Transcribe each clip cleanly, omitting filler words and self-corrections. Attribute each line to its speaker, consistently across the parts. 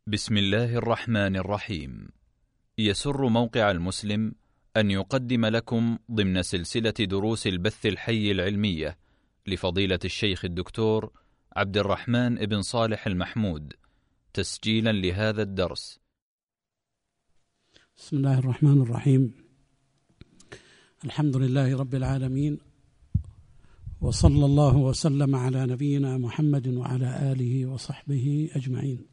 Speaker 1: بسم الله الرحمن الرحيم. يسر موقع المسلم أن يقدم لكم ضمن سلسلة دروس البث الحي العلمية لفضيلة الشيخ الدكتور عبد الرحمن بن صالح المحمود تسجيلا لهذا الدرس.
Speaker 2: بسم الله الرحمن الرحيم. الحمد لله رب العالمين، وصلى الله وسلم على نبينا محمد وعلى آله وصحبه أجمعين.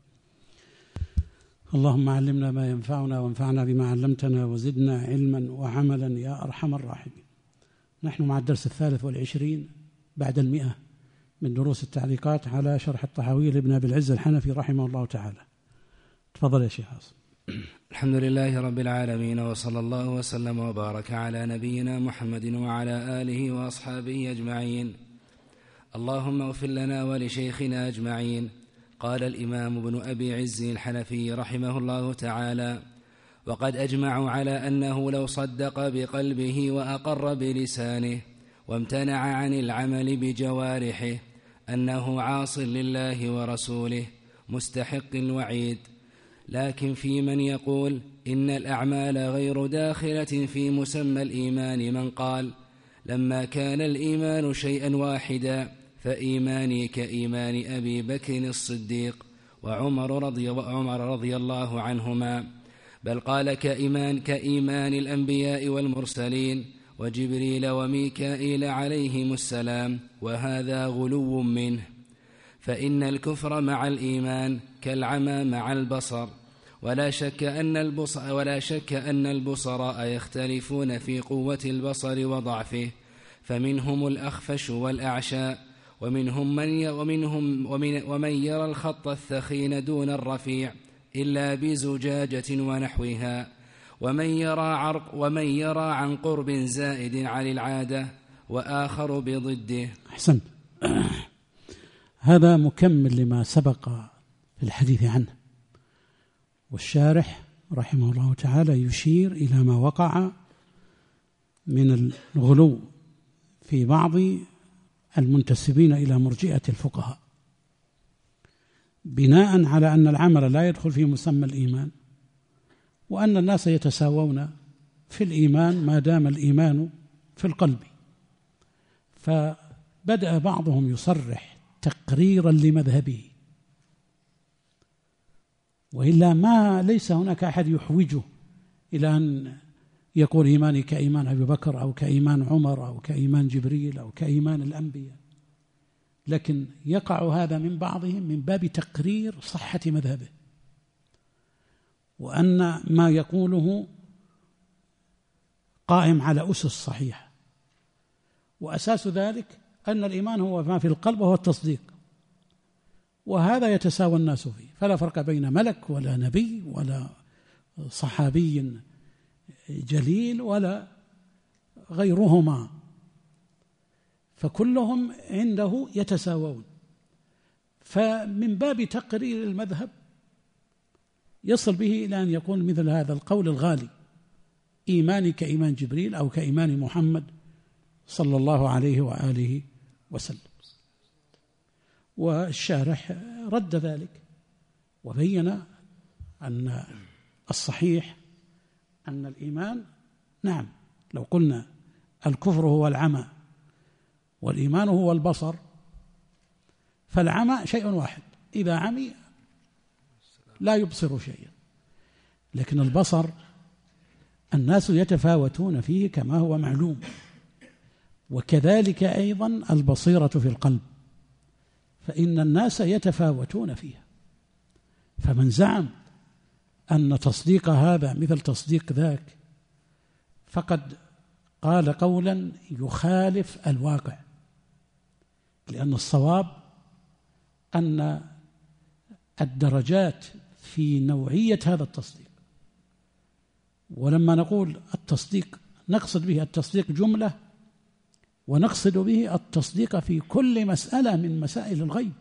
Speaker 2: اللهم علمنا ما ينفعنا وانفعنا بما علمتنا وزدنا علما وعملا يا أرحم الراحمين. نحن مع الدرس 23 بعد 100 من دروس التعليقات على شرح الطحاوي لابن أبي العز الحنفي رحمه الله تعالى. تفضل يا شيخ عاصم.
Speaker 3: الحمد لله رب العالمين، وصلى الله وسلم وبارك على نبينا محمد وعلى آله وأصحابه أجمعين. اللهم اغفر لنا ولشيخنا أجمعين. قال الإمام ابن أبي عز الحنفي رحمه الله تعالى: وقد أجمعوا على أنه لو صدق بقلبه وأقر بلسانه وامتنع عن العمل بجوارحه أنه عاص لله ورسوله مستحق الوعيد. لكن في من يقول إن الأعمال غير داخلة في مسمى الإيمان من قال: لما كان الإيمان شيئا واحدا فإيماني كإيمان أبي بكر الصديق وعمر رضي الله عنهما، بل قال كإيمان الأنبياء والمرسلين وجبريل وميكائيل عليهم السلام، وهذا غلو منه. فإن الكفر مع الإيمان كالعمى مع البصر، ولا شك أن البصراء يختلفون في قوة البصر وضعفه، فمنهم الأخفش والأعشى، ومن يرى الخط الثخين دون الرفيع إلا بزجاجة ونحوها، ومن يرى عن قرب زائد عن العادة، وآخر بضده.
Speaker 2: أحسن. هذا مكمل لما سبق في الحديث عنه، والشارح رحمه الله تعالى يشير إلى ما وقع من الغلو في بعض المنتسبين إلى مرجئة الفقهاء، بناء على أن العمل لا يدخل في مسمى الإيمان، وأن الناس يتساوون في الإيمان ما دام الإيمان في القلب. فبدأ بعضهم يصرح تقريرا لمذهبه، وإلا ليس هناك أحد يحوجه إلى أن يقول إيماني كإيمان أبي بكر أو كإيمان عمر أو كإيمان جبريل أو كإيمان الأنبياء، لكن يقع هذا من بعضهم من باب تقرير صحة مذهبه، وأن ما يقوله قائم على أسس صحيحة، وأساس ذلك أن الإيمان هو ما في القلب وهو التصديق، وهذا يتساوى الناس فيه، فلا فرق بين ملك ولا نبي ولا صحابي جليل ولا غيرهما، فكلهم عنده يتساوون. فمن باب تقرير المذهب يصل به إلى أن يكون مثل هذا القول الغالي: إيماني كإيمان جبريل أو كإيمان محمد صلى الله عليه وآله وسلم. والشارح رد ذلك وبين أن الصحيح أن الإيمان، نعم، لو قلنا الكفر هو العمى والإيمان هو البصر، فالعمى شيء واحد، إذا عمي لا يبصر شيئا، لكن البصر الناس يتفاوتون فيه كما هو معلوم، وكذلك أيضا البصيرة في القلب، فإن الناس يتفاوتون فيها. فمن زعم أن تصديق هذا مثل تصديق ذاك فقد قال قولا يخالف الواقع، لأن الصواب أن الدرجات في نوعية هذا التصديق، ولما نقول التصديق نقصد به التصديق جملة، ونقصد به التصديق في كل مسألة من مسائل الغيب.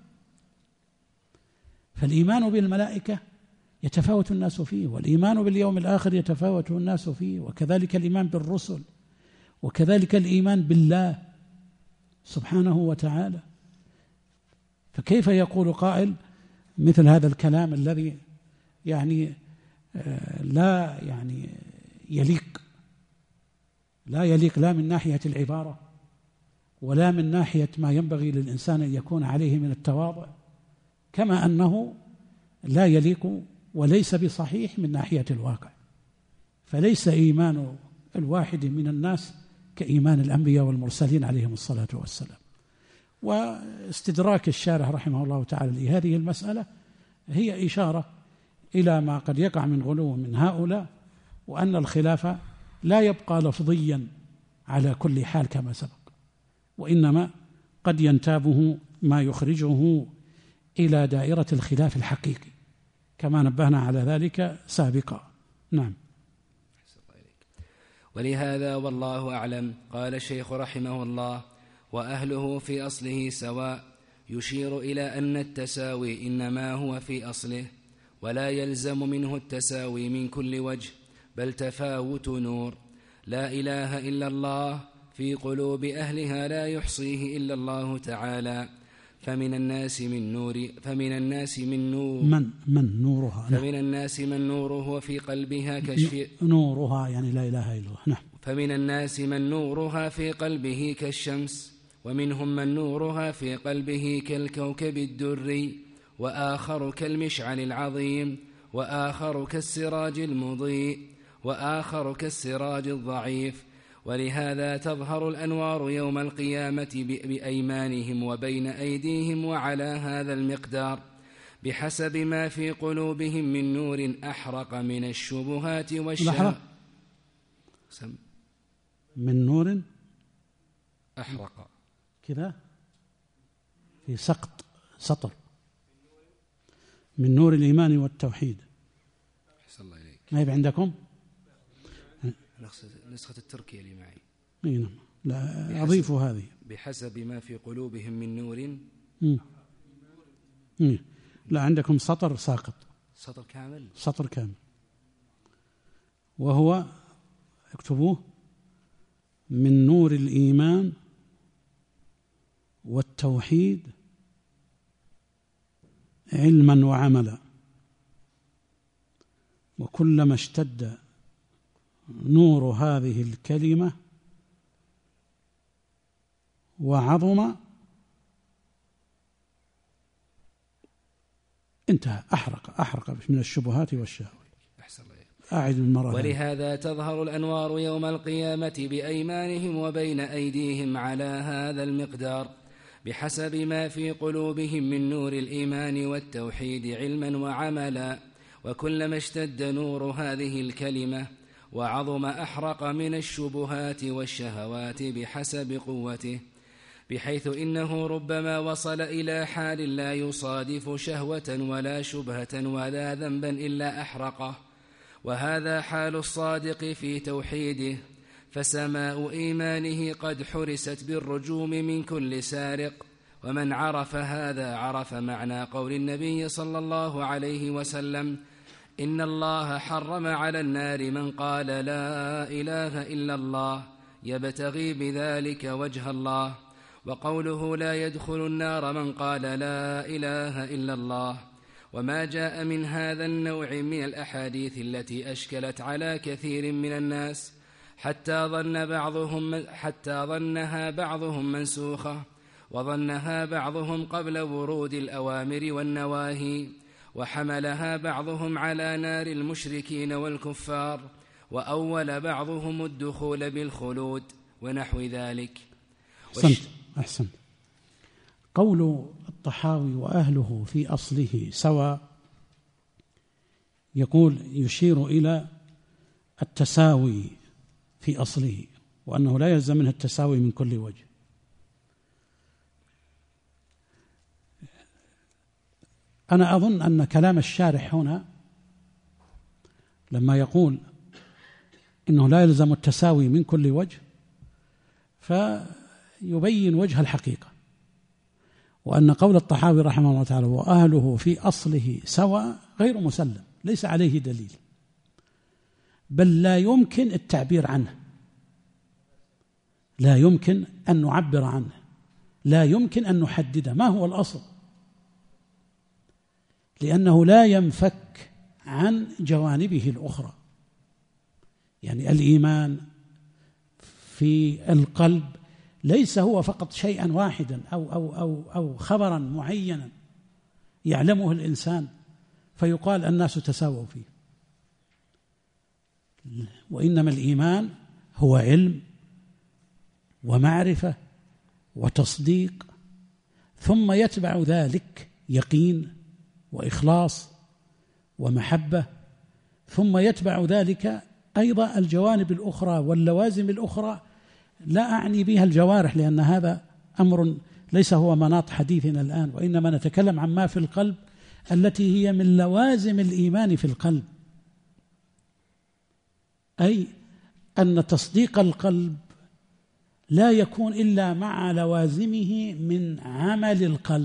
Speaker 2: فالإيمان بالملائكة يتفاوت الناس فيه، والإيمان باليوم الآخر يتفاوت الناس فيه، وكذلك الإيمان بالرسل، وكذلك الإيمان بالله سبحانه وتعالى. فكيف يقول قائل مثل هذا الكلام الذي يعني لا يليق لا من ناحية العبارة ولا من ناحية ما ينبغي للإنسان أن يكون عليه من التواضع، كما أنه لا يليق وليس بصحيح من ناحية الواقع. فليس إيمان الواحد من الناس كإيمان الأنبياء والمرسلين عليهم الصلاة والسلام. واستدراك الشارح رحمه الله تعالى لهذه المسألة هي إشارة إلى ما قد يقع من غلو من هؤلاء، وأن الخلاف لا يبقى لفظيا على كل حال كما سبق، وإنما قد ينتابه ما يخرجه إلى دائرة الخلاف الحقيقي كما نبهنا على ذلك سابقا. نعم.
Speaker 3: ولهذا والله أعلم قال الشيخ رحمه الله: وأهله في أصله سواء، يشير إلى أن التساوي إنما هو في أصله، ولا يلزم منه التساوي من كل وجه، بل تفاوت نور. لا إله إلا الله في قلوب أهلها لا يحصيه إلا الله تعالى، فمن الناس من نوره في قلبها
Speaker 2: نورها يعني لا إله إلا الله. نعم.
Speaker 3: فمن الناس من نورها في قلبه كالشمس، ومنهم من نورها في قلبه كالكوكب الدري، وآخر كالمشعل العظيم، وآخر كالسراج المضيء، وآخر كالسراج الضعيف. ولهذا تظهر الأنوار يوم القيامة بأيمانهم وبين أيديهم وعلى هذا المقدار، بحسب ما في قلوبهم من نور أحرق من الشبهات والشهوات.
Speaker 2: من نور
Speaker 3: أحرق
Speaker 2: كذا في سطر من نور الإيمان والتوحيد.
Speaker 3: أحسن الله إليك.
Speaker 2: ما يبقى عندكم
Speaker 3: نسخة التركية اللي معي.
Speaker 2: نعم. لا أضيف هذه
Speaker 3: بحسب ما في قلوبهم من نور.
Speaker 2: لا عندكم سطر ساقط، سطر كامل، وهو اكتبوه: من نور الإيمان والتوحيد علما وعملا، وكلما اشتد نور هذه الكلمة وعظم انتهى، أحرق من الشبهات والشهوات. أعد المرة.
Speaker 3: ولهذا تظهر الأنوار يوم القيامة بأيمانهم وبين أيديهم على هذا المقدار، بحسب ما في قلوبهم من نور الإيمان والتوحيد علما وعملا، وكلما اشتد نور هذه الكلمة وعظم أحرق من الشبهات والشهوات بحسب قوته، بحيث إنه ربما وصل إلى حال لا يصادف شهوة ولا شبهة ولا ذنبا إلا أحرقه. وهذا حال الصادق في توحيده، فسماء إيمانه قد حرست بالرجوم من كل سارق. ومن عرف هذا عرف معنى قول النبي صلى الله عليه وسلم: إن الله حرم على النار من قال لا إله إلا الله يبتغي بذلك وجه الله. وقوله لا يدخل النار من قال لا إله إلا الله. وما جاء من هذا النوع من الأحاديث التي أشكلت على كثير من الناس حتى ظنها بعضهم منسوخة، وظنها بعضهم قبل ورود الأوامر والنواهي، وحملها بعضهم على نار المشركين والكفار، وأول بعضهم الدخول بالخلود ونحو ذلك.
Speaker 2: أحسنت. قول الطحاوي وأهله في أصله سواء يقول يشير إلى التساوي في أصله، وأنه لا يلزم منه التساوي من كل وجه. أنا أظن أن كلام الشارح هنا لما يقول إنه لا يلزم التساوي من كل وجه فيبين وجه الحقيقة، وأن قول الطحاوي رحمه الله تعالى وأهله في أصله سواء غير مسلم، ليس عليه دليل، بل لا يمكن التعبير عنه، لا يمكن أن نعبر عنه، لا يمكن أن نحدده ما هو الأصل، لأنه لا ينفك عن جوانبه الأخرى. يعني الإيمان في القلب ليس هو فقط شيئا واحدا أو خبرا معينا يعلمه الإنسان فيقال الناس تساووا فيه، وإنما الإيمان هو علم ومعرفة وتصديق، ثم يتبع ذلك يقين وإخلاص ومحبة، ثم يتبع ذلك أيضا الجوانب الأخرى واللوازم الأخرى. لا أعني بها الجوارح لأن هذا أمر ليس هو مناط حديثنا الآن، وإنما نتكلم عن ما في القلب التي هي من لوازم الإيمان في القلب، أي أن تصديق القلب لا يكون إلا مع لوازمه من عمل القلب.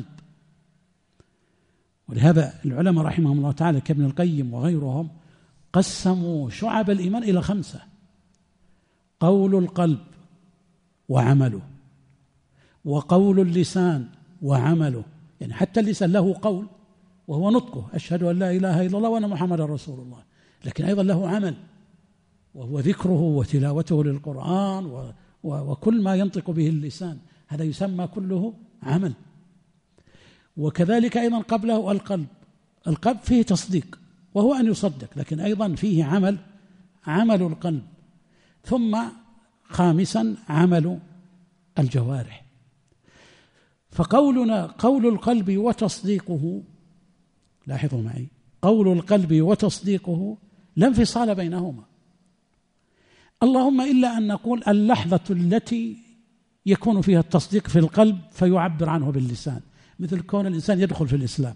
Speaker 2: ولهذا العلماء رحمهم الله تعالى كابن القيم وغيرهم قسموا شعب الإيمان إلى 5: قول القلب وعمله، وقول اللسان وعمله، يعني حتى اللسان له قول وهو نطقه أشهد أن لا إله إلا الله وأن محمد رسول الله، لكن أيضا له عمل وهو ذكره وتلاوته للقرآن وكل ما ينطق به اللسان، هذا يسمى كله عمل. وكذلك أيضا قبله القلب فيه تصديق وهو أن يصدق، لكن أيضا فيه عمل القلب. ثم خامسا عمل الجوارح. فقولنا قول القلب وتصديقه، لاحظوا معي، قول القلب وتصديقه لا انفصال بينهما، اللهم إلا أن نقول اللحظة التي يكون فيها التصديق في القلب فيعبر عنه باللسان، مثل كون الإنسان يدخل في الإسلام،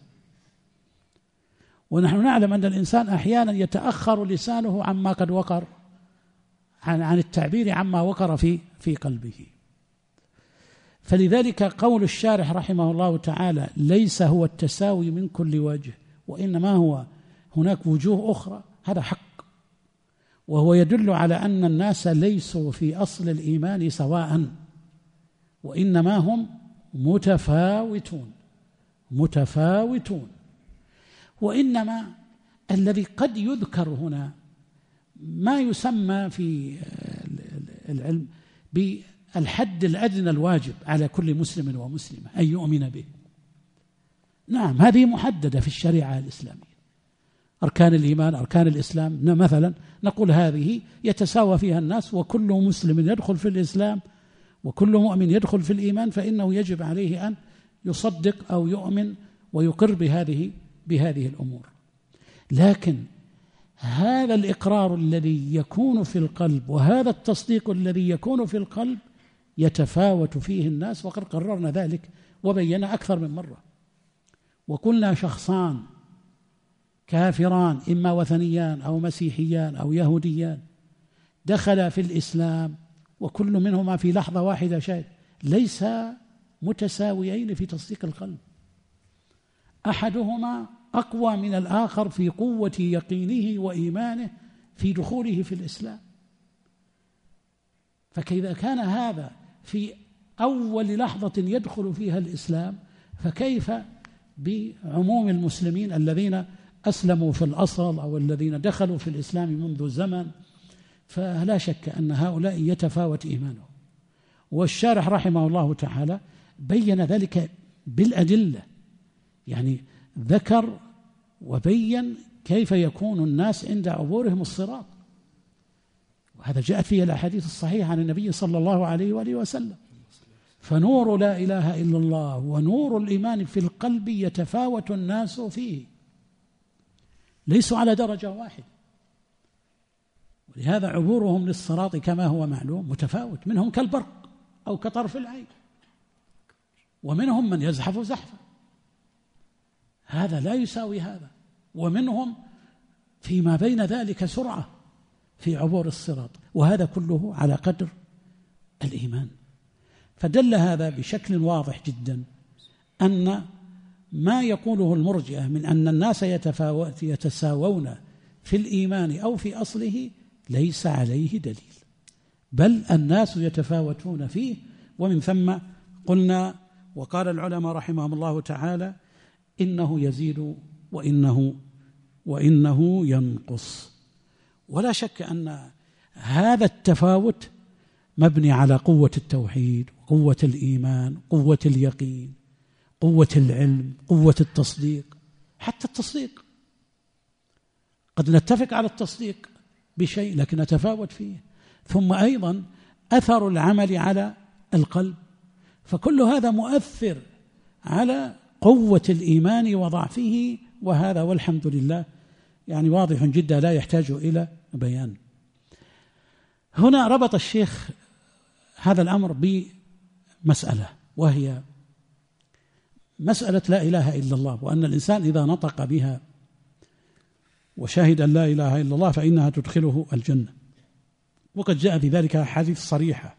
Speaker 2: ونحن نعلم أن الإنسان أحيانا يتأخر لسانه عما قد وقر عن التعبير عما وقر في قلبه. فلذلك قول الشارح رحمه الله تعالى ليس هو التساوي من كل وجه، وإنما هو هناك وجوه أخرى، هذا حق، وهو يدل على أن الناس ليسوا في أصل الإيمان سواء، وإنما هم متفاوتون. وإنما الذي قد يذكر هنا ما يسمى في العلم بالحد الأدنى الواجب على كل مسلم ومسلمة أن يؤمن به. نعم، هذه محددة في الشريعة الإسلامية، أركان الإيمان أركان الإسلام مثلا نقول هذه يتساوى فيها الناس، وكل مسلم يدخل في الإسلام وكل مؤمن يدخل في الإيمان، فإنه يجب عليه أن يصدق أو يؤمن ويقر بهذه الأمور. لكن هذا الإقرار الذي يكون في القلب وهذا التصديق الذي يكون في القلب يتفاوت فيه الناس، وقد قررنا ذلك وبينا أكثر من مرة، وقلنا شخصان كافران إما وثنيان أو مسيحيان أو يهوديان دخل في الإسلام وكل منهما في لحظة واحدة شيء ليس متساويين في تصديق القلب، أحدهما أقوى من الآخر في قوة يقينه وإيمانه في دخوله في الإسلام. فكإذا كان هذا في أول لحظة يدخل فيها الإسلام، فكيف بعموم المسلمين الذين أسلموا في الأصل أو الذين دخلوا في الإسلام منذ زمن؟ فلا شك أن هؤلاء يتفاوت إيمانهم، والشارح رحمه الله تعالى بين ذلك بالأدلة، يعني ذكر وبين كيف يكون الناس عند عبورهم الصراط، وهذا جاءت فيه الأحاديث الصحيحة عن النبي صلى الله عليه وآله وسلم. فنور لا إله إلا الله ونور الإيمان في القلب يتفاوت الناس فيه، ليسوا على درجة واحدة، ولهذا عبورهم للصراط كما هو معلوم متفاوت، منهم كالبرق أو كطرف العين، ومنهم من يزحف زحفا، هذا لا يساوي هذا، ومنهم فيما بين ذلك سرعة في عبور الصراط، وهذا كله على قدر الإيمان. فدل هذا بشكل واضح جدا أن ما يقوله المرجئة من أن الناس يتساوون في الإيمان أو في أصله ليس عليه دليل، بل الناس يتفاوتون فيه. ومن ثم قلنا وقال العلماء رحمهم الله تعالى إنه يزيد وإنه وإنه ينقص. ولا شك أن هذا التفاوت مبني على قوة التوحيد، قوة الإيمان، قوة اليقين، قوة العلم، قوة التصديق. حتى التصديق قد نتفق على التصديق بشيء لكن نتفاوت فيه. ثم أيضا أثر العمل على القلب، فكل هذا مؤثر على قوة الإيمان وضعفه، وهذا والحمد لله يعني واضح جدا لا يحتاج إلى بيان. هنا ربط الشيخ هذا الأمر بمسألة، وهي مسألة لا إله إلا الله، وأن الإنسان إذا نطق بها وشهد أن لا إله إلا الله فإنها تدخله الجنة. وقد جاء في ذلك أحاديث صريحة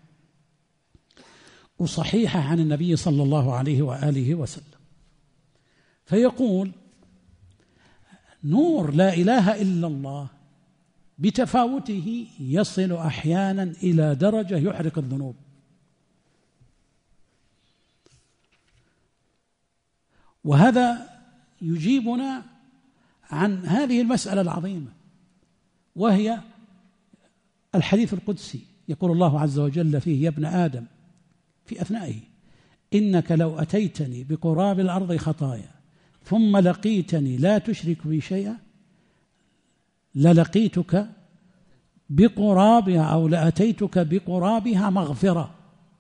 Speaker 2: وصحيحة عن النبي صلى الله عليه وآله وسلم. فيقول: نور لا إله إلا الله بتفاوته يصل أحيانا إلى درجة يحرق الذنوب. وهذا يجيبنا عن هذه المسألة العظيمة، وهي الحديث القدسي. يقول الله عز وجل فيه: يا ابن آدم، في أثنائه: إنك لو أتيتني بقراب الأرض خطايا ثم لقيتني لا تشرك بي شيئا للقيتك بقرابها أو لأتيتك بقرابها مغفرة.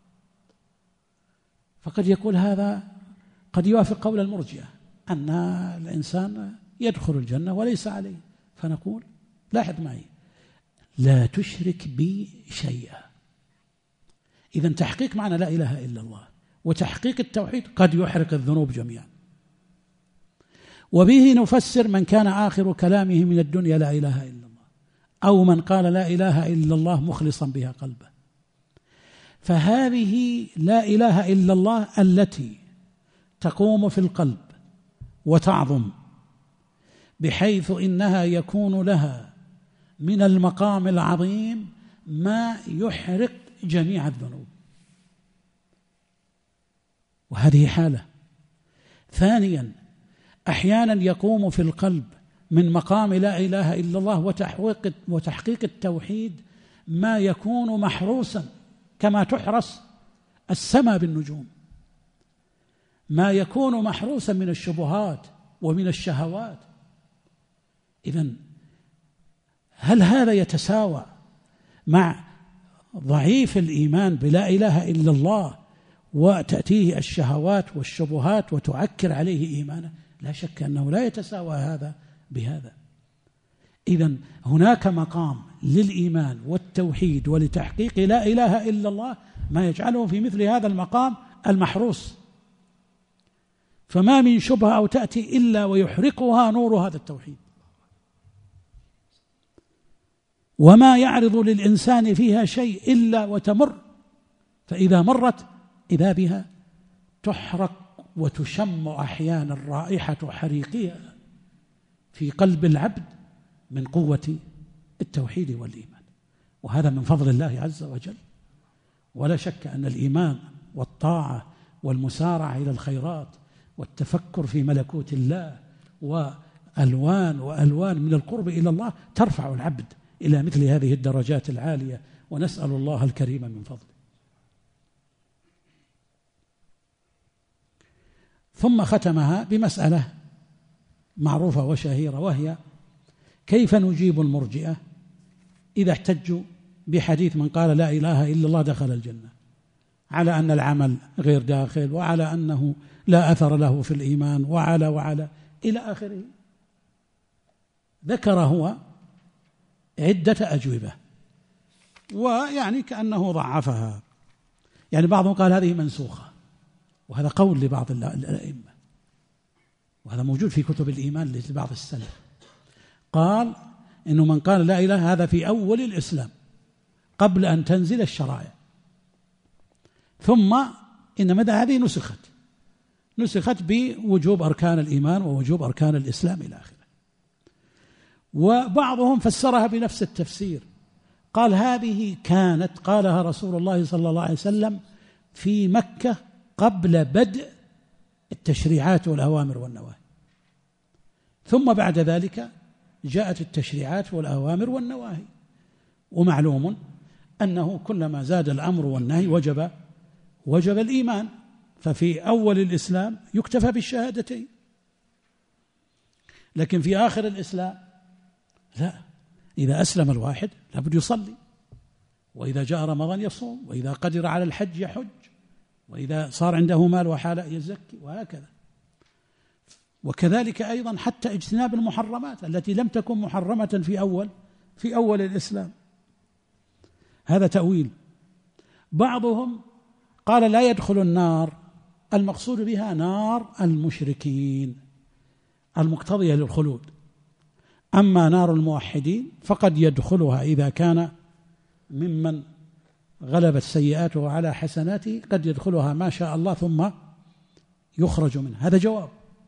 Speaker 2: فقد يقول هذا قد يوافق قول المرجئة أن الإنسان يدخل الجنة وليس عليه، فنقول: لاحظ معي، لا تشرك بي شيئا. إذن تحقيق معنى لا إله إلا الله وتحقيق التوحيد قد يحرق الذنوب جميعا. وبه نفسر من كان آخر كلامه من الدنيا لا إله إلا الله، أو من قال لا إله إلا الله مخلصا بها قلبه. فهذه لا إله إلا الله التي تقوم في القلب وتعظم بحيث إنها يكون لها من المقام العظيم ما يحرق جميع الذنوب، وهذه حالة. ثانيا، أحيانا يقوم في القلب من مقام لا إله إلا الله وتحقيق التوحيد ما يكون محروسا كما تحرس السماء بالنجوم، ما يكون محروسا من الشبهات ومن الشهوات. إذن هل هذا يتساوى مع ضعيف الإيمان بلا إله إلا الله وتأتيه الشهوات والشبهات وتعكر عليه إيمانه؟ لا شك أنه لا يتساوى هذا بهذا. إذن هناك مقام للإيمان والتوحيد ولتحقيق لا إله إلا الله ما يجعله في مثل هذا المقام المحروس، فما من شبهة أو تأتي إلا ويحرقها نور هذا التوحيد، وما يعرض للإنسان فيها شيء إلا وتمر، فإذا مرت إذا بها تحرق وتشم أحيانا رائحة حريقها في قلب العبد من قوة التوحيد والإيمان. وهذا من فضل الله عز وجل. ولا شك أن الإيمان والطاعة والمسارعة إلى الخيرات والتفكر في ملكوت الله وألوان من القرب إلى الله ترفع العبد إلى مثل هذه الدرجات العالية، ونسأل الله الكريم من فضله. ثم ختمها بمسألة معروفة وشهيرة، وهي كيف نجيب المرجئة إذا احتجوا بحديث من قال لا إله إلا الله دخل الجنة، على أن العمل غير داخل، وعلى أنه لا أثر له في الإيمان، وعلى إلى آخره. ذكر هو عدة أجوبة، ويعني كأنه ضعفها. يعني بعضهم قال هذه منسوخة، وهذا قول لبعض الأئمة، وهذا موجود في كتب الإيمان لبعض السلف. قال إنه من قال لا إله هذا في أول الإسلام قبل أن تنزل الشرائع، ثم إن مدى هذه نسخت بوجوب أركان الإيمان ووجوب أركان الإسلام إلى آخره. وبعضهم فسرها بنفس التفسير، قال هذه كانت قالها رسول الله صلى الله عليه وسلم في مكة قبل بدء التشريعات والأوامر والنواهي، ثم بعد ذلك جاءت التشريعات والأوامر والنواهي، ومعلوم أنه كلما زاد الأمر والنهي وجب الإيمان، ففي أول الإسلام يكتفى بالشهادتين، لكن في آخر الإسلام لا، إذا أسلم الواحد لابد يصلي، وإذا جاء رمضان يصوم، وإذا قدر على الحج يحج، وإذا صار عنده مال وحالة يزكي، وهكذا. وكذلك أيضا حتى اجتناب المحرمات التي لم تكن محرمة في أول الإسلام. هذا تأويل. بعضهم قال لا يدخل النار المقصود بها نار المشركين المقتضية للخلود، أما نار الموحدين فقد يدخلها إذا كان ممن غلبت سيئاته على حسناته، قد يدخلها ما شاء الله ثم يخرج منها. هذا جواب.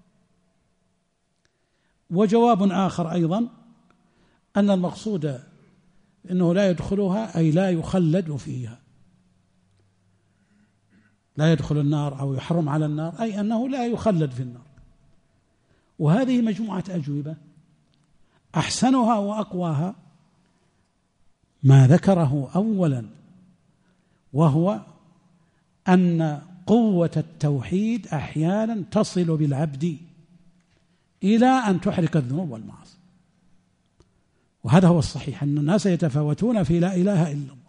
Speaker 2: وجواب آخر أيضا أن المقصود أنه لا يدخلها أي لا يخلد فيها، لا يدخل النار أو يحرم على النار أي أنه لا يخلد في النار. وهذه مجموعة أجوبة أحسنها وأقواها ما ذكره أولا، وهو أن قوة التوحيد أحيانا تصل بالعبد إلى أن تحرق الذنوب والمعاصي، وهذا هو الصحيح، أن الناس يتفاوتون في لا إله إلا الله.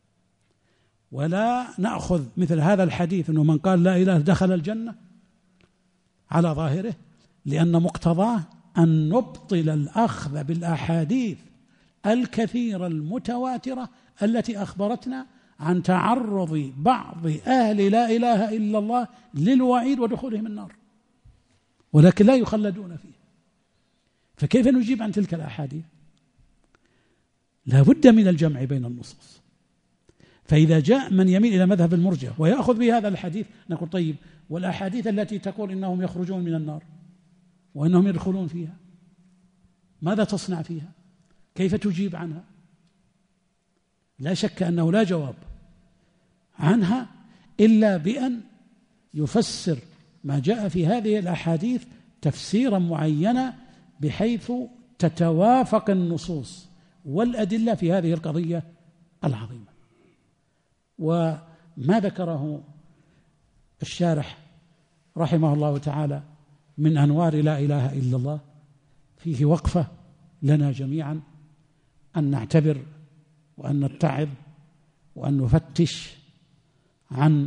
Speaker 2: ولا نأخذ مثل هذا الحديث أنه من قال لا إله دخل الجنة على ظاهره، لأن مقتضاه أن نبطل الأخذ بالأحاديث الكثيرة المتواترة التي أخبرتنا عن تعرض بعض أهل لا إله إلا الله للوعيد ودخولهم النار، ولكن لا يخلدون فيه. فكيف نجيب عن تلك الأحاديث؟ لا بد من الجمع بين النصوص. فإذا جاء من يميل إلى مذهب المرجئة ويأخذ بهذا الحديث نقول طيب، والأحاديث التي تقول إنهم يخرجون من النار وإنهم يدخلون فيها ماذا تصنع فيها؟ كيف تجيب عنها؟ لا شك أنه لا جواب عنها إلا بأن يفسر ما جاء في هذه الأحاديث تفسيرا معينا بحيث تتوافق النصوص والأدلة في هذه القضية العظيمة. وما ذكره الشارح رحمه الله تعالى من أنوار لا إله إلا الله فيه وقفة لنا جميعا أن نعتبر وأن نتعظ وأن نفتش عن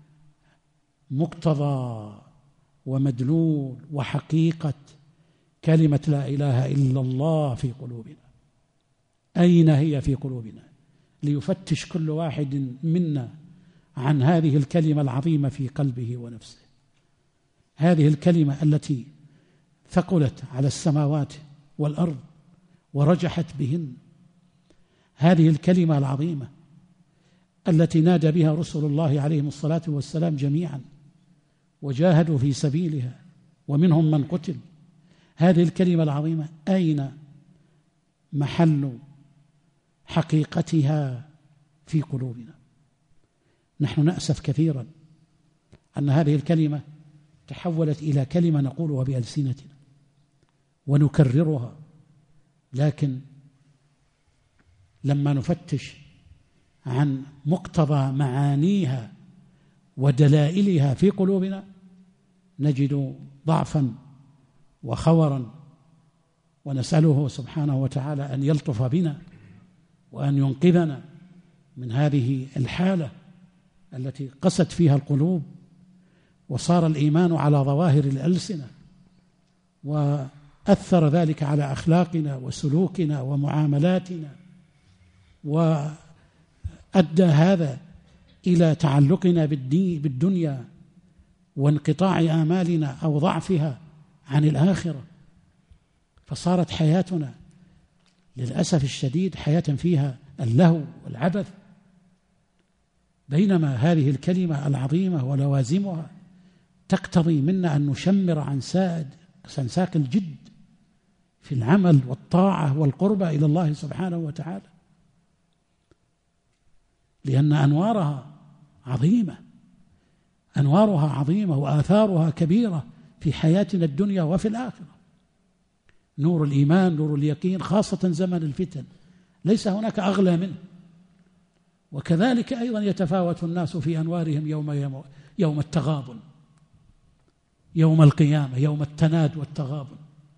Speaker 2: مقتضى ومدلول وحقيقة كلمة لا إله إلا الله في قلوبنا. أين هي في قلوبنا؟ ليفتش كل واحد منا عن هذه الكلمة العظيمة في قلبه ونفسه، هذه الكلمة التي ثقلت على السماوات والأرض ورجحت بهن، هذه الكلمة العظيمة التي نادى بها رسل الله عليهم الصلاة والسلام جميعا وجاهدوا في سبيلها ومنهم من قتل. هذه الكلمة العظيمة أين محل حقيقتها في قلوبنا؟ نحن نأسف كثيرا أن هذه الكلمة تحولت إلى كلمة نقولها بألسنتنا ونكررها، لكن لما نفتش عن مقتضى معانيها ودلائلها في قلوبنا نجد ضعفا وخورا، ونسأله سبحانه وتعالى أن يلطف بنا وأن ينقذنا من هذه الحالة التي قست فيها القلوب وصار الإيمان على ظواهر الألسنة، وأثر ذلك على أخلاقنا وسلوكنا ومعاملاتنا، وأدى هذا إلى تعلقنا بالدنيا وانقطاع آمالنا أو ضعفها عن الآخرة، فصارت حياتنا للأسف الشديد حياة فيها اللهو والعبث، بينما هذه الكلمة العظيمة ولوازمها تقتضي منا أن نشمر عن ساق الجد في العمل والطاعة والقربة إلى الله سبحانه وتعالى، لأن أنوارها عظيمة وآثارها كبيرة في حياتنا الدنيا وفي الآخرة. نور الإيمان، نور اليقين، خاصة زمن الفتن ليس هناك أغلى منه. وكذلك أيضا يتفاوت الناس في أنوارهم يوم التغابن، يوم القيامة، يوم التناد والتغابن.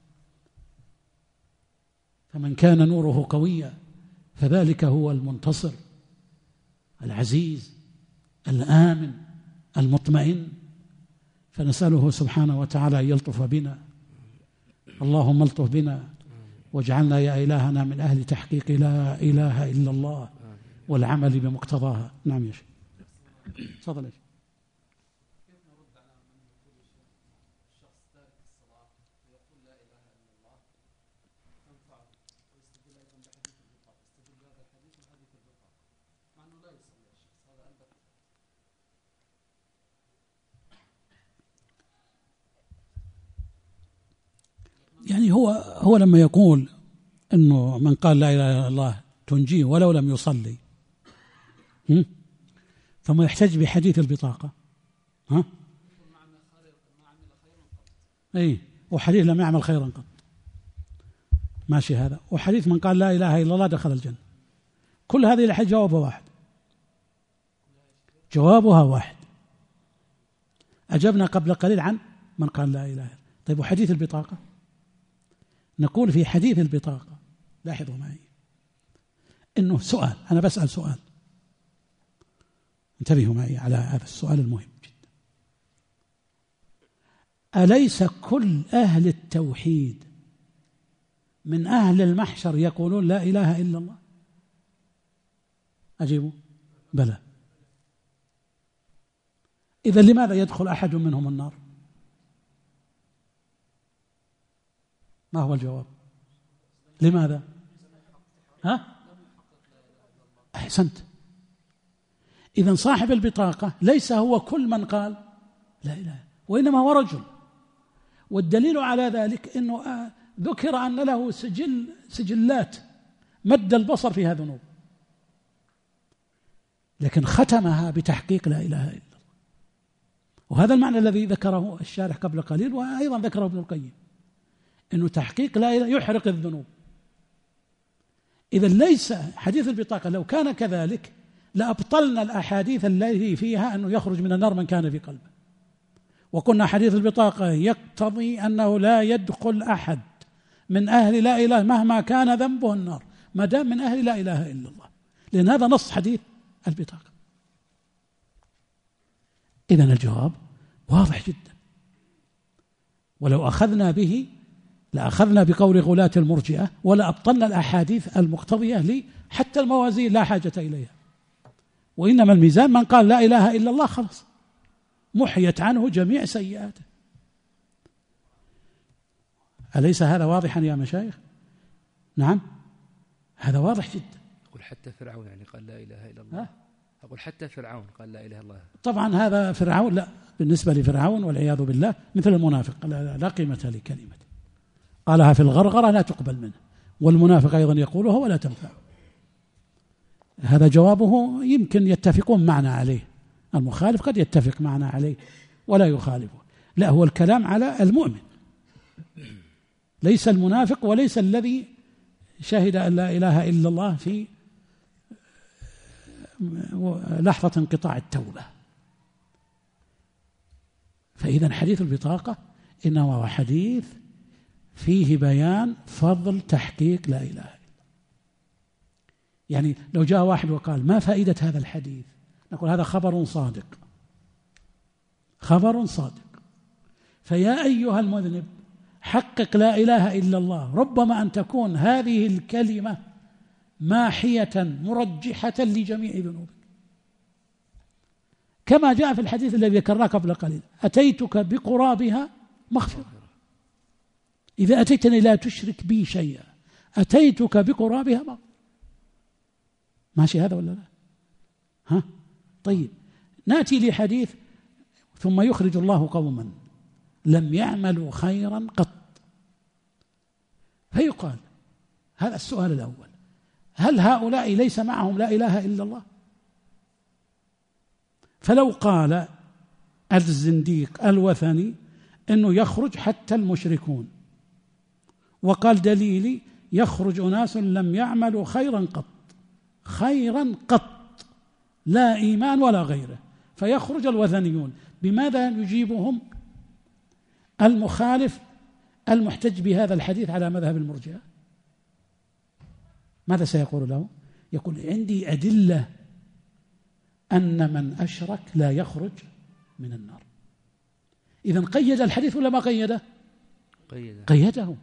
Speaker 2: فمن كان نوره قويا فذلك هو المنتصر العزيز الآمن المطمئن. فنسأله سبحانه وتعالى أن يلطف بنا. اللهم الطف بنا واجعلنا يا إلهنا من أهل تحقيق لا إله إلا الله والعمل بمقتضاها. نعم يا شيخ، تفضل يا شيخ. يعني هو لما يقول أنه من قال لا إله إلا الله تنجيه ولو لم يصلي، فما يحتج بحديث البطاقة. أي، وحديث لم يعمل خيرا قط، ماشي هذا، وحديث من قال لا إله إلا الله دخل الجنة. كل هذه الأحاديث جوابها واحد، جوابها واحد. أجبنا قبل قليل عن من قال لا إله إلا الله. طيب وحديث البطاقة؟ نقول في حديث البطاقة، لاحظوا معي إنه سؤال، أنا بسأل سؤال، انتبهوا معي على هذا السؤال المهم جدا. أليس كل أهل التوحيد من أهل المحشر يقولون لا إله إلا الله؟ أجيبوا بلى. إذا لماذا يدخل أحد منهم النار؟ ما هو الجواب؟ لماذا؟ أحسنت. إذن صاحب البطاقة ليس هو كل من قال لا إله، وإنما هو رجل. والدليل على ذلك أنه ذكر أن له سجلات مد البصر فيها ذنوب، لكن ختمها بتحقيق لا إله إلا الله. وهذا المعنى الذي ذكره الشارح قبل قليل، وأيضا ذكره ابن القيم، أنه تحقيق لا إله يحرق الذنوب. إذا ليس حديث البطاقة لو كان كذلك لأبطلنا الأحاديث التي فيها أنه يخرج من النار من كان في قلبه، وقلنا حديث البطاقة يقتضي أنه لا يدخل أحد من أهل لا إله مهما كان ذنبه النار ما دام من أهل لا إله إلا الله، لأن هذا نص حديث البطاقة. إذن الجواب واضح جدا، ولو أخذنا به لأخذنا بقول غلاة المرجئة ولا أبطلنا الأحاديث المقتضية لي، حتى الموازين لا حاجة إليها. وإنما الميزان من قال لا إله إلا الله خلاص محيت عنه جميع سيئاته. أليس هذا واضحا يا مشايخ؟ نعم هذا واضح جدا.
Speaker 3: أقول حتى فرعون يعني قال لا إله إلا الله. أقول حتى فرعون قال لا إله إلا الله.
Speaker 2: طبعا هذا فرعون لا، بالنسبة لفرعون والعياذ بالله مثل المنافق لا قيمة لكلمة قالها في الغرغرة لا تقبل منه، والمنافق أيضا يقولها ولا تنفع. هذا جوابه يمكن يتفقون معنا عليه، المخالف قد يتفق معنا عليه ولا يخالفه. لا، هو الكلام على المؤمن، ليس المنافق وليس الذي شهد أن لا إله إلا الله في لحظة انقطاع التوبة. فإذا حديث البطاقة إنما هو حديث فيه بيان فضل تحقيق لا إله إلا الله. يعني لو جاء واحد وقال ما فائدة هذا الحديث، نقول هذا خبر صادق، خبر صادق. فيا أيها المذنب حقق لا إله إلا الله، ربما أن تكون هذه الكلمة ماحية مرجحة لجميع ذنوبك، كما جاء في الحديث الذي ذكرناه قبل قليل: أتيتك بقرابها مغفرة. إذا أتيتني لا تشرك بي شيئا أتيتك بقرابها مغفرة. ماشي هذا ولا لا؟ طيب نأتي لحديث: ثم يخرج الله قوما لم يعملوا خيرا قط. فيقال هذا السؤال الأول: هل هؤلاء ليس معهم لا إله إلا الله؟ فلو قال الزنديق الوثني إنه يخرج حتى المشركون وقال دليلي يخرج أناس لم يعملوا خيرا قط لا إيمان ولا غيره، فيخرج الوثنيون. بماذا يجيبهم المخالف المحتج بهذا الحديث على مذهب المرجئة؟ ماذا سيقول له؟ يقول عندي أدلة أن من أشرك لا يخرج من النار. إذن قيد الحديث ولا ما قيده؟ قيده.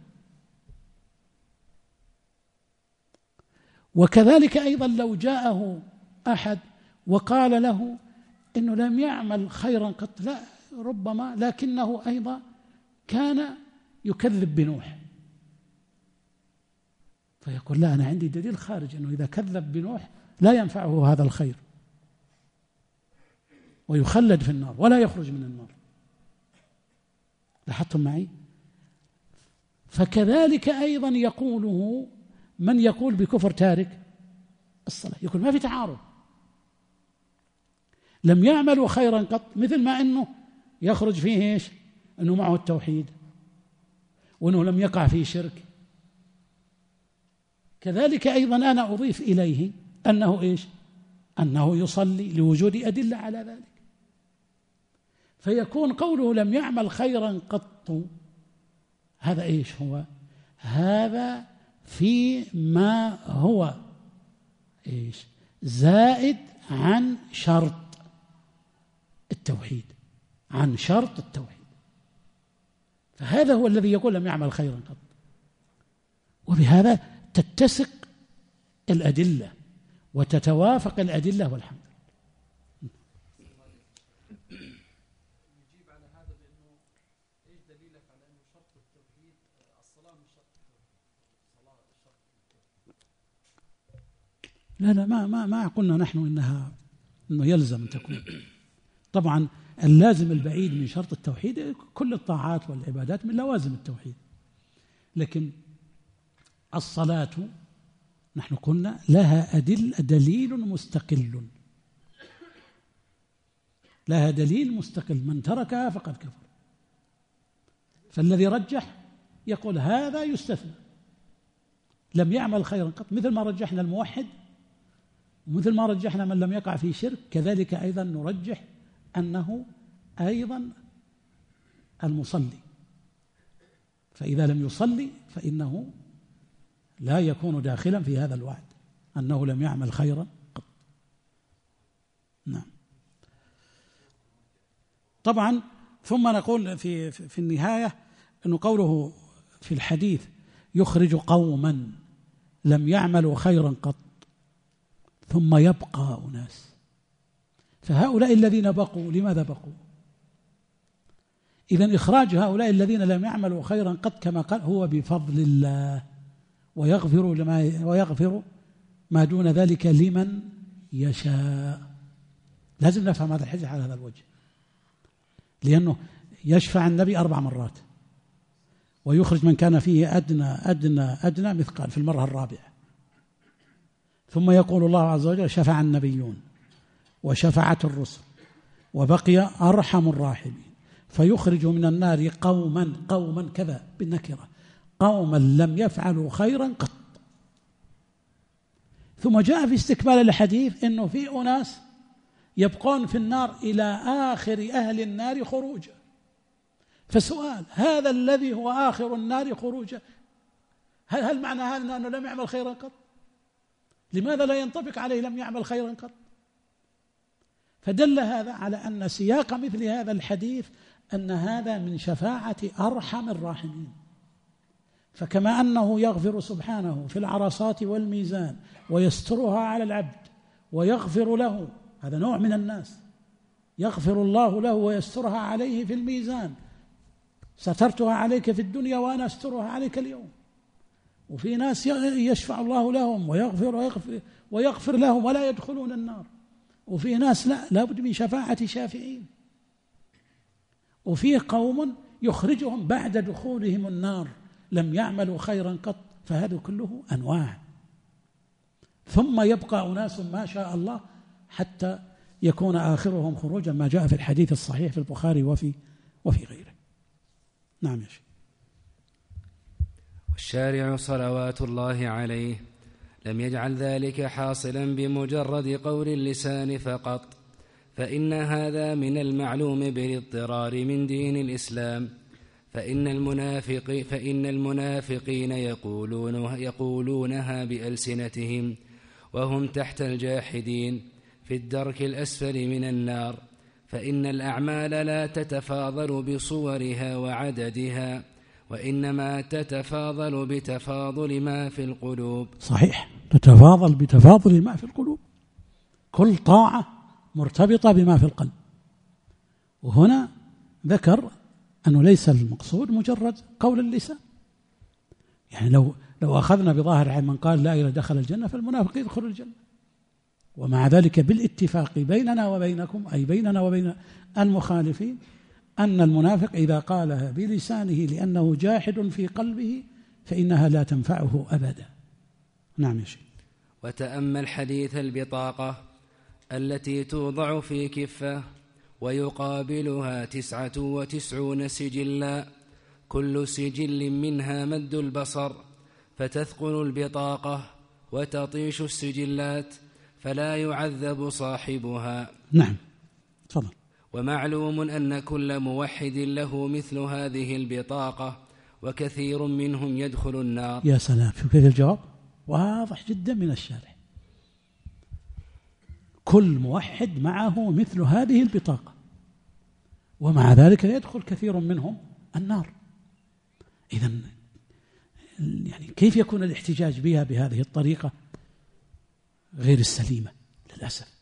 Speaker 2: وكذلك أيضا لو جاءه أحد وقال له إنه لم يعمل خيرا قط، لا ربما، لكنه أيضا كان يكذب بنوح، فيقول لا أنا عندي دليل خارج أنه إذا كذب بنوح لا ينفعه هذا الخير ويخلد في النار ولا يخرج من النار. لاحظتم معي؟ فكذلك أيضا يقوله من يقول بكفر تارك الصلاة، يقول ما في تعارض، لم يعملوا خيرا قط، مثل ما أنه يخرج فيه إيش؟ أنه معه التوحيد وأنه لم يقع في شرك. كذلك أيضا أنا أضيف إليه أنه إيش؟ أنه يصلي لوجود أدلة على ذلك، فيكون قوله لم يعمل خيرا قط هذا إيش هو؟ هذا فيما هو إيش؟ زائد عن شرط التوحيد، عن شرط التوحيد، فهذا هو الذي يقول لم يعمل خيرا قط. وبهذا تتسق الأدلة وتتوافق الأدلة والحمد لله.
Speaker 4: يجيب على هذا بأنه إيش دليلك على أنه شرط التوحيد الصلاة مش شرط التوحيد؟
Speaker 2: لا ما قلنا نحن إنه يلزم أن تكون. طبعا اللازم البعيد من شرط التوحيد كل الطاعات والعبادات من لوازم التوحيد، لكن الصلاة نحن قلنا لها دليل مستقل، لها دليل مستقل، من تركها فقد كفر. فالذي رجح يقول هذا يستثنى، لم يعمل خيرا قط، مثل ما رجحنا الموحد ومثل ما رجحنا من لم يقع في شرك، كذلك أيضا نرجح أنه أيضا المصلي، فإذا لم يصلي فإنه لا يكون داخلا في هذا الوعد أنه لم يعمل خيرا قط. نعم. طبعا ثم نقول في النهاية أنه قوله في الحديث يخرج قوما لم يعملوا خيرا قط ثم يبقى أناس، فهؤلاء الذين بقوا لماذا بقوا؟ إذن إخراج هؤلاء الذين لم يعملوا خيرا قط كما قال هو بفضل الله، ويغفر ما دون ذلك لمن يشاء. لازم نفهم هذا الحديث على هذا الوجه، لأنه يشفع النبي 4 مرات ويخرج من كان فيه أدنى مثقال في المرة الرابعة، ثم يقول الله عز وجل شفع النبيون وشفعت الرسل وبقي أرحم الراحمين، فيخرج من النار قوما كذا بالنكرة، قوما لم يفعلوا خيرا قط. ثم جاء في استكمال الحديث إنه في أناس يبقون في النار إلى آخر أهل النار خروجا. فسؤال، هذا الذي هو آخر النار خروجا هل معنى هذا أنه لم يعمل خيرا قط؟ لماذا لا ينطبق عليه لم يعمل خيرا قط؟ فدل هذا على أن سياق مثل هذا الحديث أن هذا من شفاعة أرحم الراحمين. فكما أنه يغفر سبحانه في العرصات والميزان ويسترها على العبد ويغفر له، هذا نوع من الناس يغفر الله له ويسترها عليه في الميزان، سترتها عليك في الدنيا وأنا أسترها عليك اليوم. وفي ناس يشفع الله لهم ويغفر لهم ولا يدخلون النار، وفي ناس لا بد من شفاعة شافعين، وفيه قوم يخرجهم بعد دخولهم النار لم يعملوا خيرا قط، فهذا كله أنواع. ثم يبقى أناس ما شاء الله حتى يكون آخرهم خروجا، ما جاء في الحديث الصحيح في البخاري وفي غيره. نعم يا شيخ.
Speaker 3: والشارع صلوات الله عليه لم يجعل ذلك حاصلا بمجرد قول اللسان فقط، فإن هذا من المعلوم بالاضطرار من دين الإسلام، فإن المنافقين يقولونها بألسنتهم وهم تحت الجاحدين في الدرك الأسفل من النار، فإن الأعمال لا تتفاضل بصورها وعددها، وإنما تتفاضل بتفاضل ما في القلوب.
Speaker 2: صحيح، تتفاضل بتفاضل ما في القلوب، كل طاعة مرتبطة بما في القلب. وهنا ذكر أنه ليس المقصود مجرد قول اللسان، يعني لو أخذنا بظاهر من قال لا إله دخل الجنة فالمنافق يدخل الجنة، ومع ذلك بالاتفاق بيننا وبينكم، أي بيننا وبين المخالفين، أن المنافق إذا قالها بلسانه لأنه جاحد في قلبه فإنها لا تنفعه أبدا. نعم يا شيخ.
Speaker 3: وتأمل حديث البطاقة التي توضع في كفة ويقابلها 99 سجلا، كل سجل منها مد البصر، فتثقل البطاقة وتطيش السجلات فلا يعذب صاحبها.
Speaker 2: نعم، تفضل.
Speaker 3: ومعلوم أن كل موحد له مثل هذه البطاقة، وكثير منهم يدخل النار.
Speaker 2: يا سلام، شوف كيف الجواب واضح جدا من الشارع. كل موحد معه مثل هذه البطاقة، ومع ذلك يدخل كثير منهم النار. إذن يعني كيف يكون الاحتجاج بها بهذه الطريقة غير السليمة للأسف؟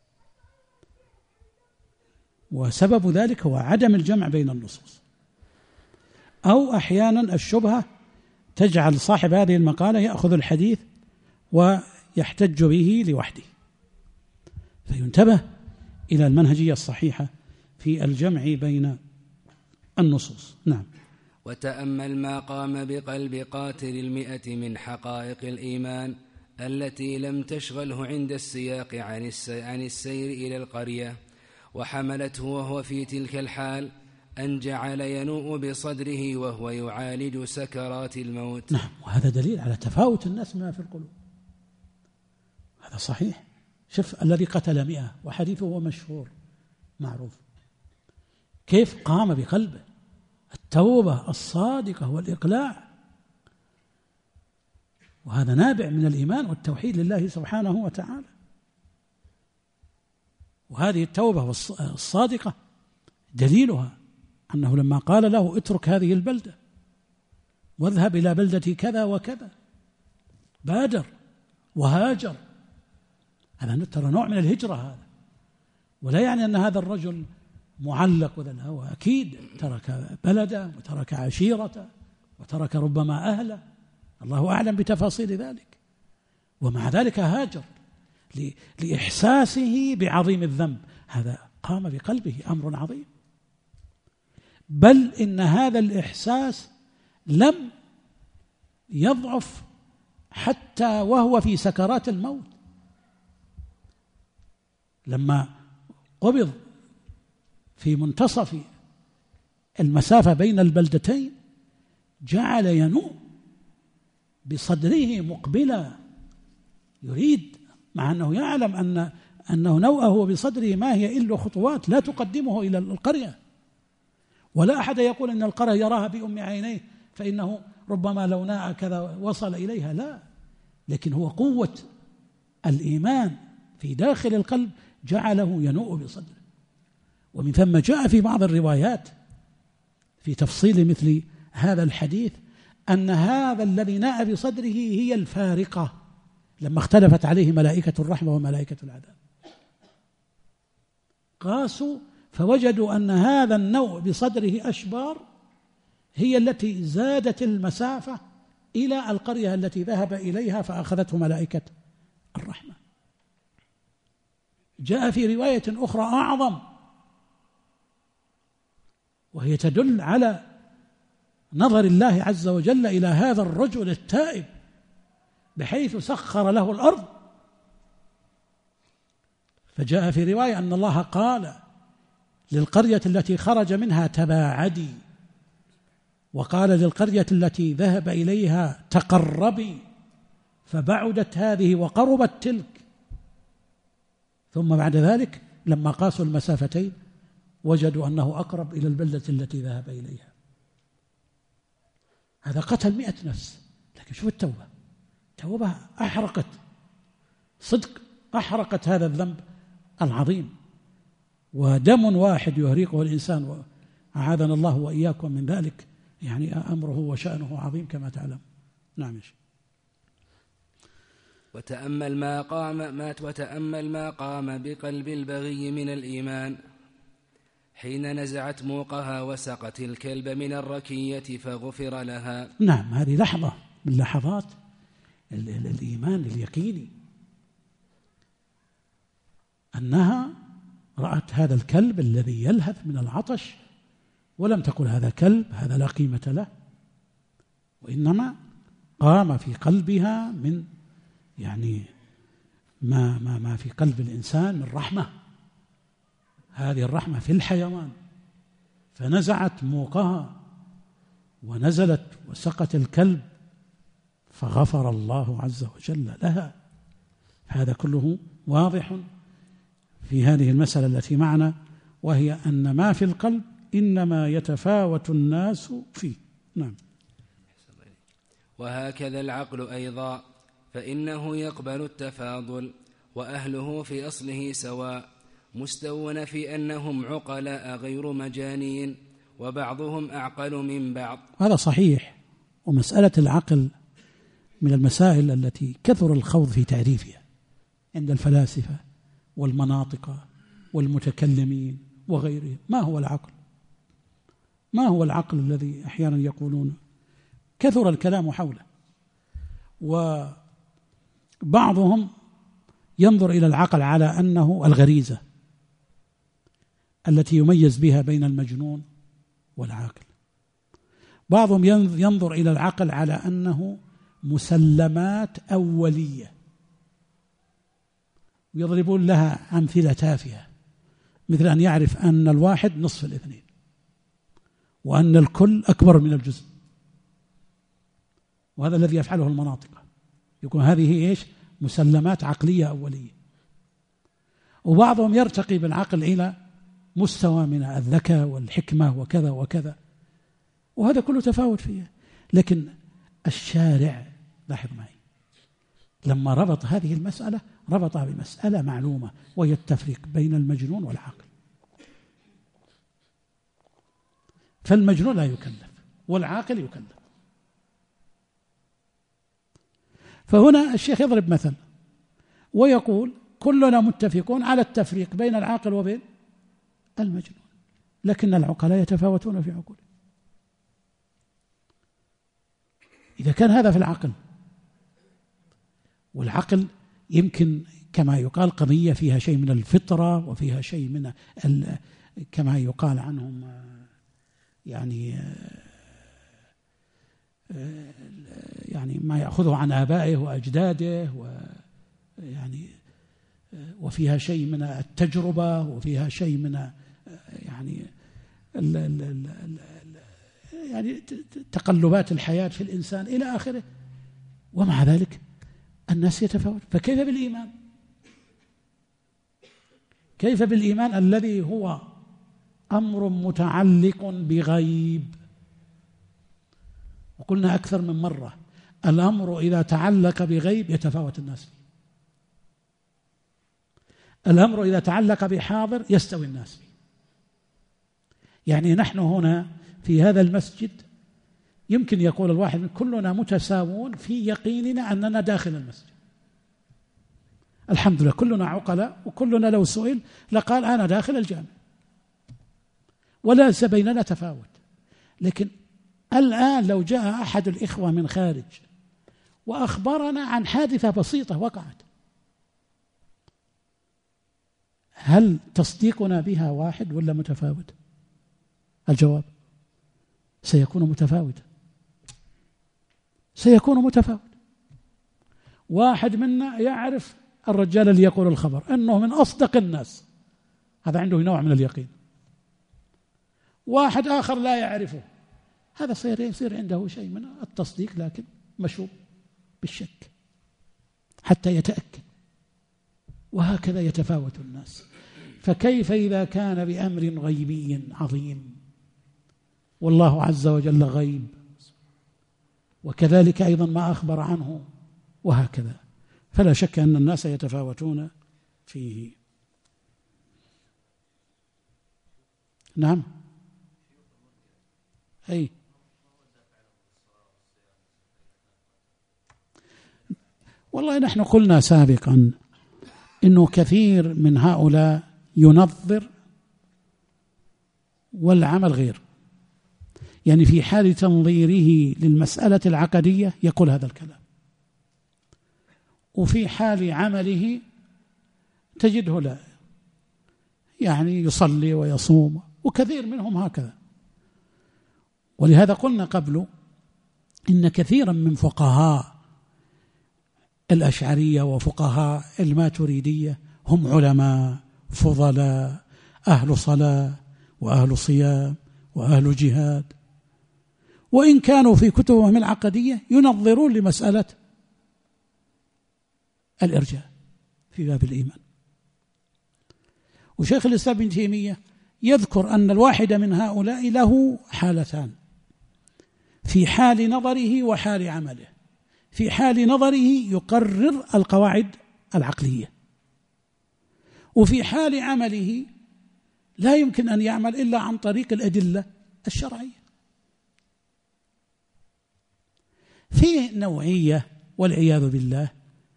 Speaker 2: وسبب ذلك هو عدم الجمع بين النصوص، أو أحيانا الشبهة تجعل صاحب هذه المقالة يأخذ الحديث ويحتج به لوحده، فينتبه إلى المنهجية الصحيحة في الجمع بين النصوص. نعم.
Speaker 3: وتأمل ما قام بقلب قاتل 100 من حقائق الإيمان التي لم تشغله عند السياق عن السير إلى القرية، وحملته وهو في تلك الحال أن جعل ينوء بصدره وهو يعالج سكرات الموت.
Speaker 2: نعم، وهذا دليل على تفاوت الناس ما في القلوب، هذا صحيح. شوف الذي قتل 100 وحديثه مشهور معروف، كيف قام بقلبه التوبة الصادقة والإقلاع، وهذا نابع من الإيمان والتوحيد لله سبحانه وتعالى. وهذه التوبة الصادقة دليلها أنه لما قال له اترك هذه البلدة واذهب إلى بلدة كذا وكذا بادر وهاجر. هذا ترى نوع من الهجرة هذا، ولا يعني أن هذا الرجل معلق وذا، هو أكيد ترك بلده وترك عشيرته وترك ربما أهله، الله أعلم بتفاصيل ذلك، ومع ذلك هاجر لإحساسه بعظيم الذنب. هذا قام بقلبه أمر عظيم، بل إن هذا الإحساس لم يضعف حتى وهو في سكرات الموت، لما قبض في منتصف المسافة بين البلدتين جعل ينوء بصدره مقبلا يريد، مع أنه يعلم أنه نوءه بصدره ما هي إلا خطوات لا تقدمه إلى القرية، ولا أحد يقول أن القرية يراها بأم عينيه فإنه ربما لو ناء كذا وصل إليها، لا، لكن هو قوة الإيمان في داخل القلب جعله ينوء بصدره. ومن ثم جاء في بعض الروايات في تفصيل مثل هذا الحديث أن هذا الذي ناء بصدره هي الفارقة لما اختلفت عليه ملائكة الرحمة وملائكة العذاب، قاسوا فوجدوا أن هذا النوء بصدره أشبار هي التي زادت المسافة إلى القرية التي ذهب إليها فأخذته ملائكة الرحمة. جاء في رواية أخرى أعظم، وهي تدل على نظر الله عز وجل إلى هذا الرجل التائب بحيث سخر له الأرض. فجاء في رواية أن الله قال للقرية التي خرج منها تباعدي وقال للقرية التي ذهب إليها تقربي، فبعدت هذه وقربت تلك. ثم بعد ذلك لما قاسوا المسافتين وجدوا أنه أقرب إلى البلدة التي ذهب إليها. هذا قتل 100 نفس، لكن شوف التوبة، توبة أحرقت صدق، أحرقت هذا الذنب العظيم. ودم واحد يهريقه الإنسان، أعاذنا الله وإياكم من ذلك، يعني أمره وشأنه عظيم كما تعلم. نعم.
Speaker 3: وتأمل ما قام بقلب البغي من الإيمان حين نزعت موقها وسقت الكلب من الركية فغفر لها.
Speaker 2: نعم، هذه لحظة من لحظات الإيمان اليقيني، أنها رأت هذا الكلب الذي يلهث من العطش، ولم تقل هذا كلب، هذا لا قيمة له، وإنما قام في قلبها من يعني ما في قلب الإنسان من رحمة، هذه الرحمة في الحيوان، فنزعت موقها ونزلت وسقت الكلب فغفر الله عز وجل لها. هذا كله واضح في هذه المسألة التي معنا، وهي أن ما في القلب إنما يتفاوت الناس فيه. نعم.
Speaker 3: وهكذا العقل أيضا، فإنه يقبل التفاضل، وأهله في أصله سواء، مستوون في أنهم عقلاء غير مجانين، وبعضهم أعقل من بعض.
Speaker 2: هذا صحيح. ومسألة العقل من المسائل التي كثر الخوض في تعريفها عند الفلاسفة والمناطق والمتكلمين وغيرهم. ما هو العقل؟ ما هو العقل الذي أحيانا يقولون؟ كثر الكلام حوله، وبعضهم ينظر إلى العقل على أنه الغريزة التي يميز بها بين المجنون والعاقل. بعضهم ينظر إلى العقل على أنه مسلمات أولية، ويضربون لها أمثلة تافهة، مثل أن يعرف أن الواحد نصف الاثنين، وأن الكل أكبر من الجزء، وهذا الذي يفعله المناطق. يكون هذه إيش؟ مسلمات عقلية أولية. وبعضهم يرتقي بالعقل إلى مستوى من الذكاء والحكمة وكذا وكذا، وهذا كله تفاوت فيه. لكن الشارع، لاحظ معي، لما ربط هذه المسألة ربطها بمسألة معلومة، وهي التفريق بين المجنون والعاقل. فالمجنون لا يكلف والعاقل يكلف. فهنا الشيخ يضرب مثل ويقول كلنا متفقون على التفريق بين العاقل وبين المجنون، لكن العقلاء يتفاوتون في عقولهم. إذا كان هذا في العقل، والعقل يمكن كما يقال قضية فيها شيء من الفطرة، وفيها شيء من كما يقال عنهم يعني ما يأخذه عن آبائه وأجداده، ويعني وفيها شيء من التجربة، وفيها شيء من يعني تقلبات الحياة في الإنسان إلى آخره. ومع ذلك الناس يتفاوت. فكيف بالإيمان؟ كيف بالإيمان الذي هو أمر متعلق بغيب؟ وقلنا أكثر من مرة الأمر إذا تعلق بغيب يتفاوت الناس فيه. الأمر إذا تعلق بحاضر يستوي الناس فيه. يعني نحن هنا في هذا المسجد يمكن يقول الواحد من كلنا متساوون في يقيننا أننا داخل المسجد. الحمد لله كلنا عقلاء، وكلنا لو سئل لقال أنا داخل الجامع، وليس بيننا تفاوت. لكن الآن لو جاء أحد الإخوة من خارج وأخبرنا عن حادثة بسيطة وقعت، هل تصديقنا بها واحد ولا متفاوت؟ الجواب سيكون متفاوتا، سيكون متفاوت. واحد منا يعرف الرجال اللي يقول الخبر أنه من أصدق الناس، هذا عنده نوع من اليقين. واحد آخر لا يعرفه، هذا يصير عنده شيء من التصديق لكن مشوب بالشك حتى يتأكد، وهكذا يتفاوت الناس. فكيف إذا كان بأمر غيبي عظيم والله عز وجل غيب، وكذلك أيضا ما أخبر عنه، وهكذا، فلا شك أن الناس يتفاوتون فيه. نعم. أي والله نحن قلنا سابقا إنه كثير من هؤلاء ينظر والعمل غير، يعني في حال تنظيره للمسألة العقدية يقول هذا الكلام، وفي حال عمله تجده لا، يعني يصلي ويصوم، وكثير منهم هكذا. ولهذا قلنا قبل إن كثيرا من فقهاء الأشعرية وفقهاء الماتريدية هم علماء فضلاء أهل صلاة وأهل صيام وأهل جهاد، وإن كانوا في كتبهم العقدية ينظرون لمسألة الإرجاء في باب الإيمان. وشيخ الإسلام ابن تيمية يذكر أن الواحد من هؤلاء له حالتان، في حال نظره وحال عمله. في حال نظره يقرر القواعد العقلية، وفي حال عمله لا يمكن أن يعمل إلا عن طريق الأدلة الشرعية. فيه نوعية والعياذ بالله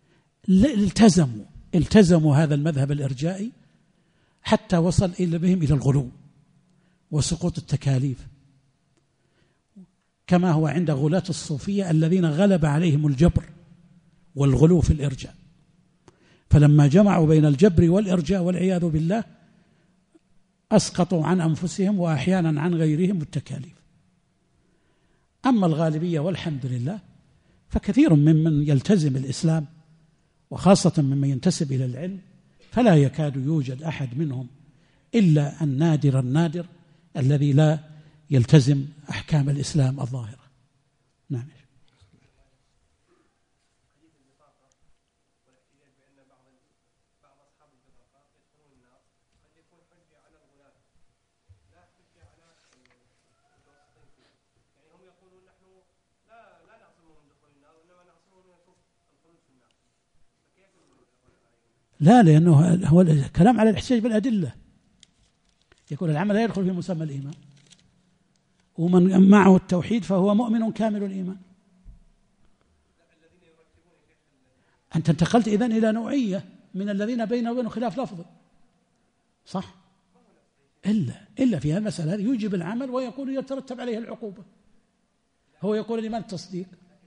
Speaker 2: التزموا هذا المذهب الإرجائي حتى وصل بهم إلى الغلو وسقوط التكاليف، كما هو عند غلاة الصوفية الذين غلب عليهم الجبر والغلو في الإرجاء، فلما جمعوا بين الجبر والإرجاء والعياذ بالله أسقطوا عن أنفسهم وأحيانا عن غيرهم التكاليف. أما الغالبية والحمد لله فكثير ممن يلتزم الإسلام وخاصة ممن ينتسب إلى العلم فلا يكاد يوجد أحد منهم إلا النادر الذي لا يلتزم أحكام الإسلام الظاهرة. نعم. لا، لأنه هو الكلام على الاحتجاج بالأدلة، يقول العمل لا يدخل في مسمى الإيمان، ومن معه التوحيد فهو مؤمن كامل الإيمان. أنت انتقلت إذن إلى نوعية من الذين بينه وبينه خلاف لفظي، صح؟ إلا في هذه المسألة هذه يوجب العمل ويقول يترتب عليه العقوبة. هو يقول الإيمان التصديق.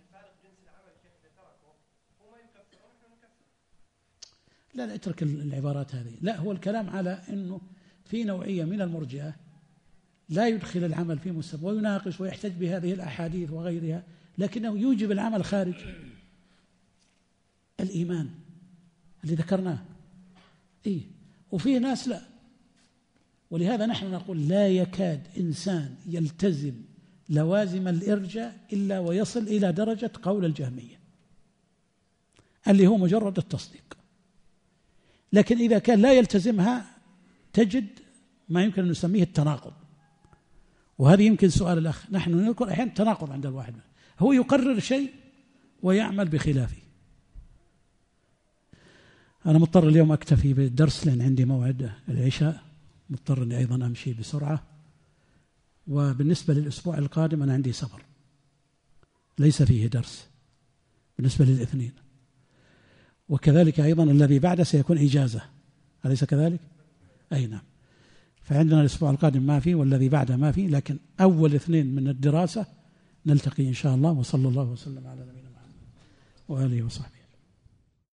Speaker 2: لا اترك العبارات هذه. لا، هو الكلام على أنه في نوعية من المرجئة لا يدخل العمل في مسمى ويناقش ويحتج بهذه الأحاديث وغيرها، لكنه يوجب العمل خارج الإيمان اللي ذكرناه. وفيه ناس لا، ولهذا نحن نقول لا يكاد إنسان يلتزم لوازم الإرجاء إلا ويصل إلى درجة قول الجهمية اللي هو مجرد التصديق. لكن إذا كان لا يلتزمها تجد ما يمكن أن نسميه التناقض، وهذه يمكن سؤال الأخ. نحن نذكر أحيانا تناقض عند الواحد، هو يقرر شيء ويعمل بخلافه. أنا مضطر اليوم أكتفي بالدرس لأن عندي موعد العشاء، مضطر أني أيضا أمشي بسرعة. وبالنسبة للأسبوع القادم أنا عندي سفر ليس فيه درس بالنسبة للاثنين، وكذلك أيضا الذي بعده سيكون إجازة، أليس كذلك؟ أي نعم. فعندنا الأسبوع القادم ما فيه والذي بعده ما فيه، لكن أول اثنين من الدراسة نلتقي إن شاء الله. وصلى الله وسلم على نبينا محمد وآله وصحبه.